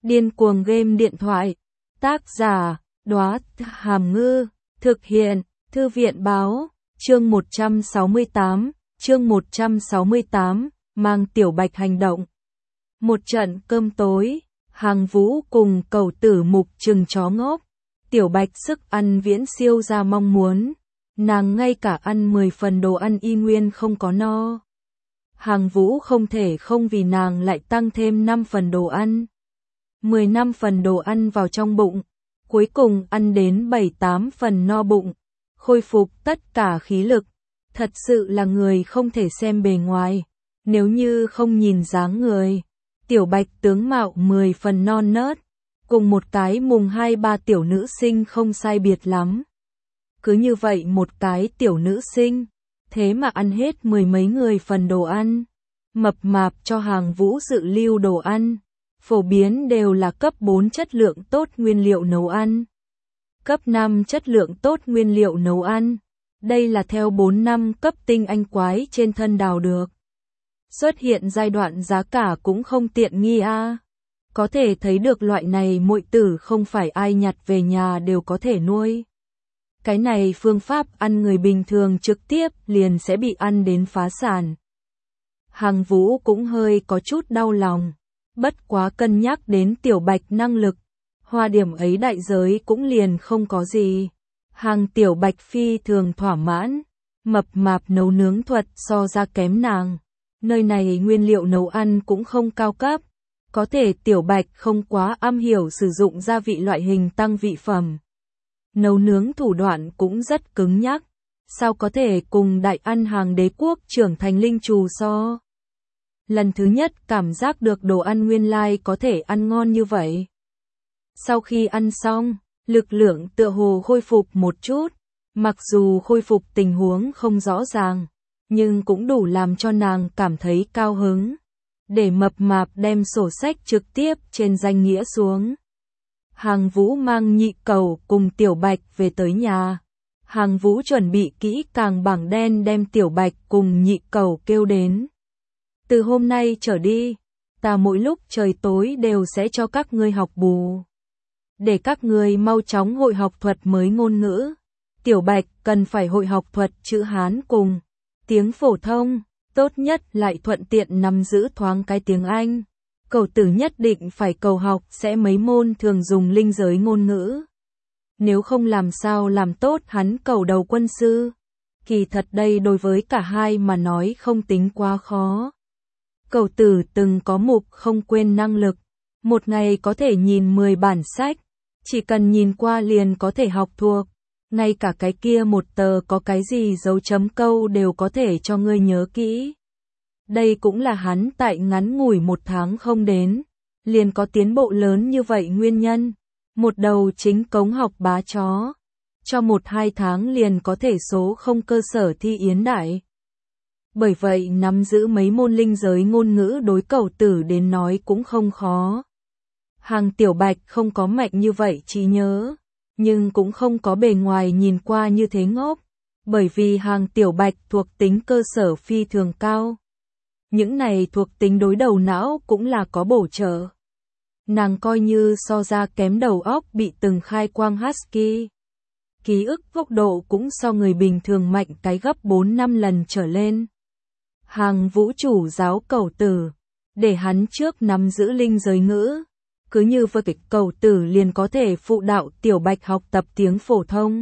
Điên cuồng game điện thoại. Tác giả, Đóa Hàm Ngư. Thực hiện, Thư viện Báo. Chương 168, mang Tiểu Bạch hành động. Một trận cơm tối, Hàng Vũ cùng Cẩu Tử mục trừng chó ngốc. Tiểu Bạch sức ăn viễn siêu ra mong muốn. Nàng ngay cả ăn 10 phần đồ ăn y nguyên không có no. Hàng Vũ không thể không vì nàng lại tăng thêm 5 phần đồ ăn. 15 phần đồ ăn vào trong bụng, cuối cùng ăn đến 7-8 phần no bụng, khôi phục tất cả khí lực. Thật sự là người không thể xem bề ngoài, nếu như không nhìn dáng người. Tiểu Bạch tướng mạo 10 phần non nớt, cùng một cái mùng 2-3 tiểu nữ sinh không sai biệt lắm. Cứ như vậy một cái tiểu nữ sinh, thế mà ăn hết 10 mấy người phần đồ ăn. Mập mạp cho Hàng Vũ dự lưu đồ ăn, phổ biến đều là cấp 4 chất lượng tốt nguyên liệu nấu ăn. Cấp 5 chất lượng tốt nguyên liệu nấu ăn. Đây là theo 4 năm cấp tinh anh quái trên thân đào được. Xuất hiện giai đoạn giá cả cũng không tiện nghi a. Có thể thấy được loại này muội tử không phải ai nhặt về nhà đều có thể nuôi. Cái này phương pháp ăn người bình thường trực tiếp liền sẽ bị ăn đến phá sản. Hàng Vũ cũng hơi có chút đau lòng, bất quá cân nhắc đến Tiểu Bạch năng lực, hoa điểm ấy đại giới cũng liền không có gì. Hàng Tiểu Bạch phi thường thỏa mãn, mập mạp nấu nướng thuật so ra kém nàng. Nơi này nguyên liệu nấu ăn cũng không cao cấp, có thể Tiểu Bạch không quá am hiểu sử dụng gia vị loại hình tăng vị phẩm. Nấu nướng thủ đoạn cũng rất cứng nhắc, sao có thể cùng đại ăn hàng đế quốc trưởng thành linh trù so. Lần thứ nhất cảm giác được đồ ăn nguyên lai có thể ăn ngon như vậy. Sau khi ăn xong, lực lượng tựa hồ khôi phục một chút, mặc dù khôi phục tình huống không rõ ràng, nhưng cũng đủ làm cho nàng cảm thấy cao hứng. Để mập mạp đem sổ sách trực tiếp trên danh nghĩa xuống. Hàng Vũ mang Nhị Cẩu cùng Tiểu Bạch về tới nhà. Hàng Vũ chuẩn bị kỹ càng bảng đen đem Tiểu Bạch cùng Nhị Cẩu kêu đến. Từ hôm nay trở đi, ta mỗi lúc trời tối đều sẽ cho các ngươi học bù. Để các ngươi mau chóng hội học thuật mới ngôn ngữ. Tiểu Bạch cần phải hội học thuật chữ Hán cùng tiếng phổ thông, tốt nhất lại thuận tiện nắm giữ thoáng cái tiếng Anh. Cẩu Tử nhất định phải cầu học sẽ mấy môn thường dùng linh giới ngôn ngữ. Nếu không làm sao làm tốt hắn cầu đầu quân sư. Kỳ thật đây đối với cả hai mà nói không tính quá khó. Cẩu Tử từng có mục không quên năng lực, một ngày có thể nhìn 10 bản sách, chỉ cần nhìn qua liền có thể học thuộc, ngay cả cái kia một tờ có cái gì dấu chấm câu đều có thể cho ngươi nhớ kỹ. Đây cũng là hắn tại ngắn ngủi 1 tháng không đến, liền có tiến bộ lớn như vậy nguyên nhân. Một đầu chính cống học bá chó, cho 1-2 tháng liền có thể số không cơ sở thi yến đại. Bởi vậy nắm giữ mấy môn linh giới ngôn ngữ đối Cẩu Tử đến nói cũng không khó. Hàng Tiểu Bạch không có mạnh như vậy trí nhớ, nhưng cũng không có bề ngoài nhìn qua như thế ngốc, bởi vì Hàng Tiểu Bạch thuộc tính cơ sở phi thường cao. Những này thuộc tính đối đầu não cũng là có bổ trợ. Nàng coi như so ra kém đầu óc bị từng khai quang husky. Ký ức góc độ cũng so người bình thường mạnh cái gấp 4-5 lần trở lên. Hàng Vũ chủ giáo Cẩu Tử, để hắn trước nắm giữ linh giới ngữ. Cứ như vậy Cẩu Tử liền có thể phụ đạo Tiểu Bạch học tập tiếng phổ thông.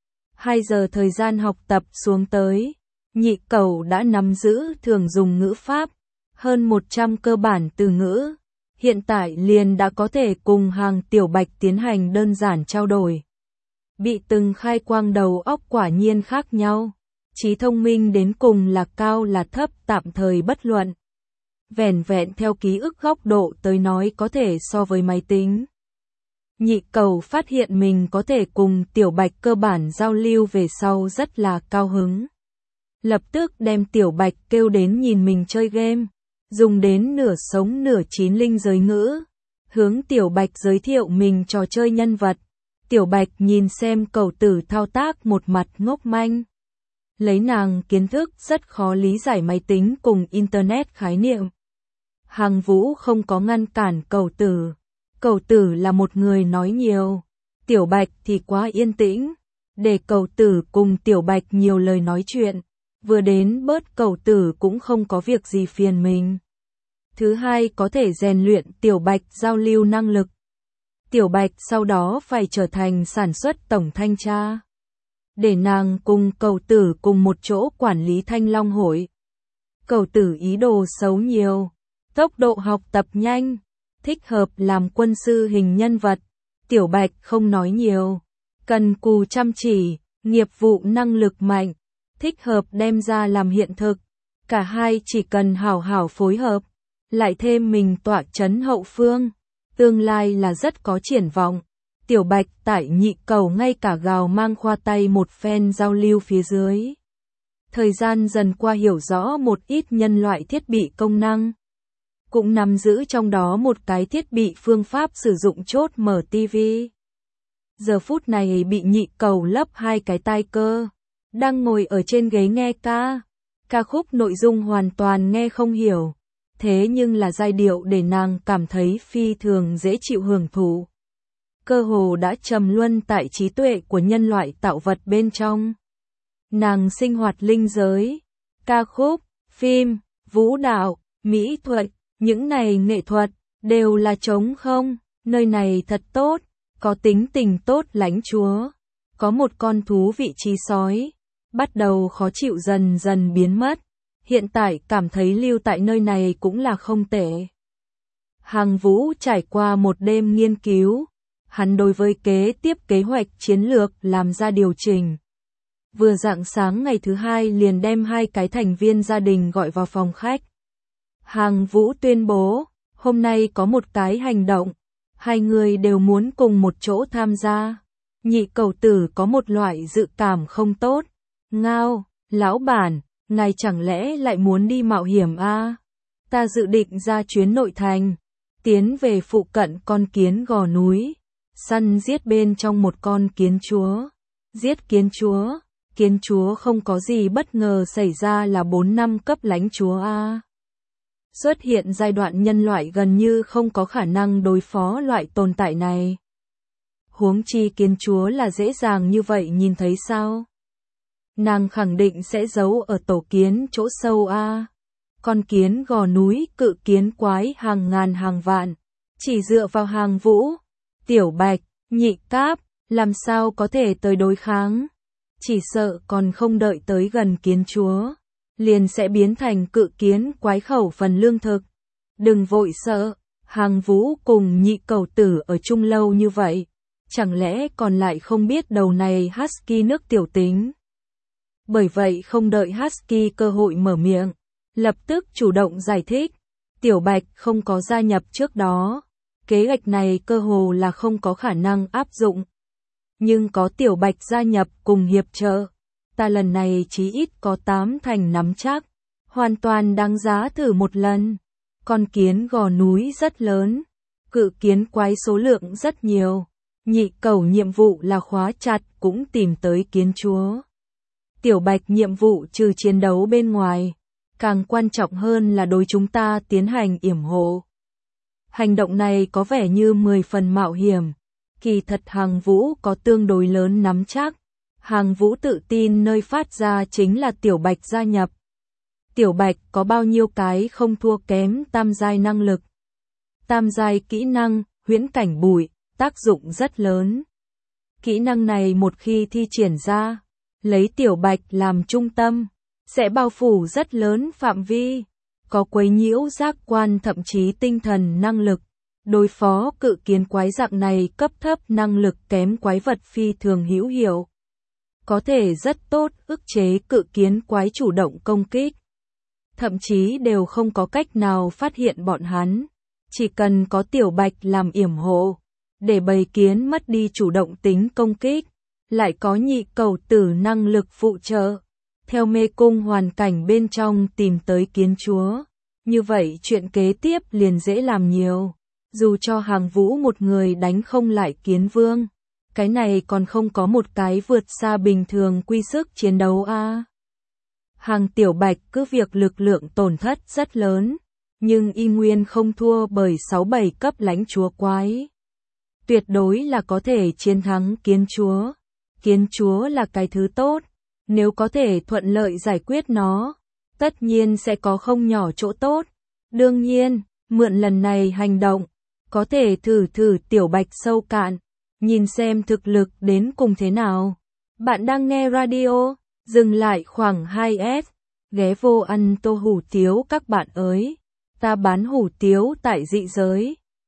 2 giờ thời gian học tập xuống tới, Nhị Cẩu đã nắm giữ thường dùng ngữ pháp, hơn 100 cơ bản từ ngữ. Hiện tại liền đã có thể cùng Hàng Tiểu Bạch tiến hành đơn giản trao đổi. Bị từng khai quang đầu óc quả nhiên khác nhau. Trí thông minh đến cùng là cao là thấp tạm thời bất luận. Vẻn vẹn theo ký ức góc độ tới nói có thể so với máy tính. Nhị Cẩu phát hiện mình có thể cùng Tiểu Bạch cơ bản giao lưu về sau rất là cao hứng. Lập tức đem Tiểu Bạch kêu đến nhìn mình chơi game, dùng đến nửa sống nửa chín linh giới ngữ, hướng Tiểu Bạch giới thiệu mình trò chơi nhân vật. Tiểu Bạch nhìn xem Cẩu Tử thao tác một mặt ngốc manh. Lấy nàng kiến thức rất khó lý giải máy tính cùng internet khái niệm. Hàng Vũ không có ngăn cản Cẩu Tử, Cẩu Tử là một người nói nhiều, Tiểu Bạch thì quá yên tĩnh, để Cẩu Tử cùng Tiểu Bạch nhiều lời nói chuyện, vừa đến bớt Cẩu Tử cũng không có việc gì phiền mình. Thứ hai có thể rèn luyện Tiểu Bạch giao lưu năng lực. Tiểu Bạch sau đó phải trở thành sản xuất tổng thanh tra, để nàng cùng Cẩu Tử cùng một chỗ quản lý Thanh Long hội. Cẩu Tử ý đồ xấu nhiều, tốc độ học tập nhanh, thích hợp làm quân sư hình nhân vật. Tiểu Bạch không nói nhiều, cần cù chăm chỉ, nghiệp vụ năng lực mạnh, thích hợp đem ra làm hiện thực. Cả hai chỉ cần hảo hảo phối hợp, lại thêm mình tọa chấn hậu phương, tương lai là rất có triển vọng. Tiểu Bạch tại Nhị Cẩu ngay cả gào mang khoa tay một phen giao lưu phía dưới. Thời gian dần qua hiểu rõ một ít nhân loại thiết bị công năng, cũng nắm giữ trong đó một cái thiết bị phương pháp sử dụng chốt mở TV. Giờ phút này bị Nhị Cẩu lấp hai cái tai cơ, đang ngồi ở trên ghế nghe ca khúc nội dung hoàn toàn nghe không hiểu, thế nhưng là giai điệu để nàng cảm thấy phi thường dễ chịu hưởng thụ. Cơ hồ đã trầm luân tại trí tuệ của nhân loại tạo vật bên trong. Nàng sinh hoạt linh giới, ca khúc, phim, vũ đạo, mỹ thuật, những này nghệ thuật, đều là trống không, nơi này thật tốt, có tính tình tốt lãnh chúa, có một con thú vị trí sói, bắt đầu khó chịu dần dần biến mất, hiện tại cảm thấy lưu tại nơi này cũng là không tệ. Hàng Vũ trải qua một đêm nghiên cứu, hắn đối với kế tiếp kế hoạch chiến lược làm ra điều chỉnh. Vừa rạng sáng ngày thứ hai liền đem hai cái thành viên gia đình gọi vào phòng khách. Hàng Vũ tuyên bố, hôm nay có một cái hành động, hai người đều muốn cùng một chỗ tham gia. Nhị Cẩu Tử có một loại dự cảm không tốt. Ngao, lão bản, ngài chẳng lẽ lại muốn đi mạo hiểm à? Ta dự định ra chuyến nội thành, tiến về phụ cận con kiến gò núi, săn giết bên trong một con kiến chúa. Giết kiến chúa không có gì bất ngờ xảy ra là 4 năm cấp lãnh chúa a. Xuất hiện giai đoạn nhân loại gần như không có khả năng đối phó loại tồn tại này. Huống chi kiến chúa là dễ dàng như vậy nhìn thấy sao? Nàng khẳng định sẽ giấu ở tổ kiến chỗ sâu a. Con kiến gò núi, cự kiến quái hàng ngàn hàng vạn, chỉ dựa vào Hàng Vũ, Tiểu Bạch, Nhị Cáp, làm sao có thể tới đối kháng? Chỉ sợ còn không đợi tới gần kiến chúa, liền sẽ biến thành cự kiến quái khẩu phần lương thực. Đừng vội sợ, Hàng Vũ cùng Nhị Cẩu Tử ở chung lâu như vậy, chẳng lẽ còn lại không biết đầu này Husky nước tiểu tính. Bởi vậy không đợi Husky cơ hội mở miệng, lập tức chủ động giải thích, Tiểu Bạch không có gia nhập trước đó, kế hoạch này cơ hồ là không có khả năng áp dụng. Nhưng có Tiểu Bạch gia nhập cùng hiệp trợ, ta lần này chí ít có 8 thành nắm chắc, hoàn toàn đáng giá thử một lần. Con kiến gò núi rất lớn, cự kiến quái số lượng rất nhiều, Nhị Cẩu nhiệm vụ là khóa chặt cũng tìm tới kiến chúa. Tiểu Bạch nhiệm vụ trừ chiến đấu bên ngoài, càng quan trọng hơn là đối chúng ta tiến hành yểm hộ. Hành động này có vẻ như 10 phần mạo hiểm, kỳ thật Hàng Vũ có tương đối lớn nắm chắc. Hàng Vũ tự tin nơi phát ra chính là Tiểu Bạch gia nhập. Tiểu Bạch có bao nhiêu cái không thua kém tam giai năng lực. Tam giai kỹ năng, huyễn cảnh bụi, tác dụng rất lớn. Kỹ năng này một khi thi triển ra, lấy Tiểu Bạch làm trung tâm, sẽ bao phủ rất lớn phạm vi, có quấy nhiễu giác quan thậm chí tinh thần năng lực. Đối phó cự kiến quái dạng này cấp thấp năng lực kém quái vật phi thường hữu hiệu. Có thể rất tốt ức chế cự kiến quái chủ động công kích. Thậm chí đều không có cách nào phát hiện bọn hắn. Chỉ cần có Tiểu Bạch làm yểm hộ, để bầy kiến mất đi chủ động tính công kích, lại có Nhị Cẩu Tử năng lực phụ trợ. Theo mê cung hoàn cảnh bên trong tìm tới kiến chúa. Như vậy chuyện kế tiếp liền dễ làm nhiều. Dù cho Hàng Vũ một người đánh không lại kiến vương, cái này còn không có một cái vượt xa bình thường quy sức chiến đấu a. Hàng Tiểu Bạch cứ việc lực lượng tổn thất rất lớn, nhưng y nguyên không thua bởi 6-7 cấp lãnh chúa quái. Tuyệt đối là có thể chiến thắng kiến chúa. Kiến chúa là cái thứ tốt, nếu có thể thuận lợi giải quyết nó, tất nhiên sẽ có không nhỏ chỗ tốt. Đương nhiên, mượn lần này hành động, có thể thử tiểu bạch sâu cạn, nhìn xem thực lực đến cùng thế nào. Bạn đang nghe radio, dừng lại khoảng 2S, ghé vô ăn tô hủ tiếu các bạn ơi. Ta bán hủ tiếu tại dị giới.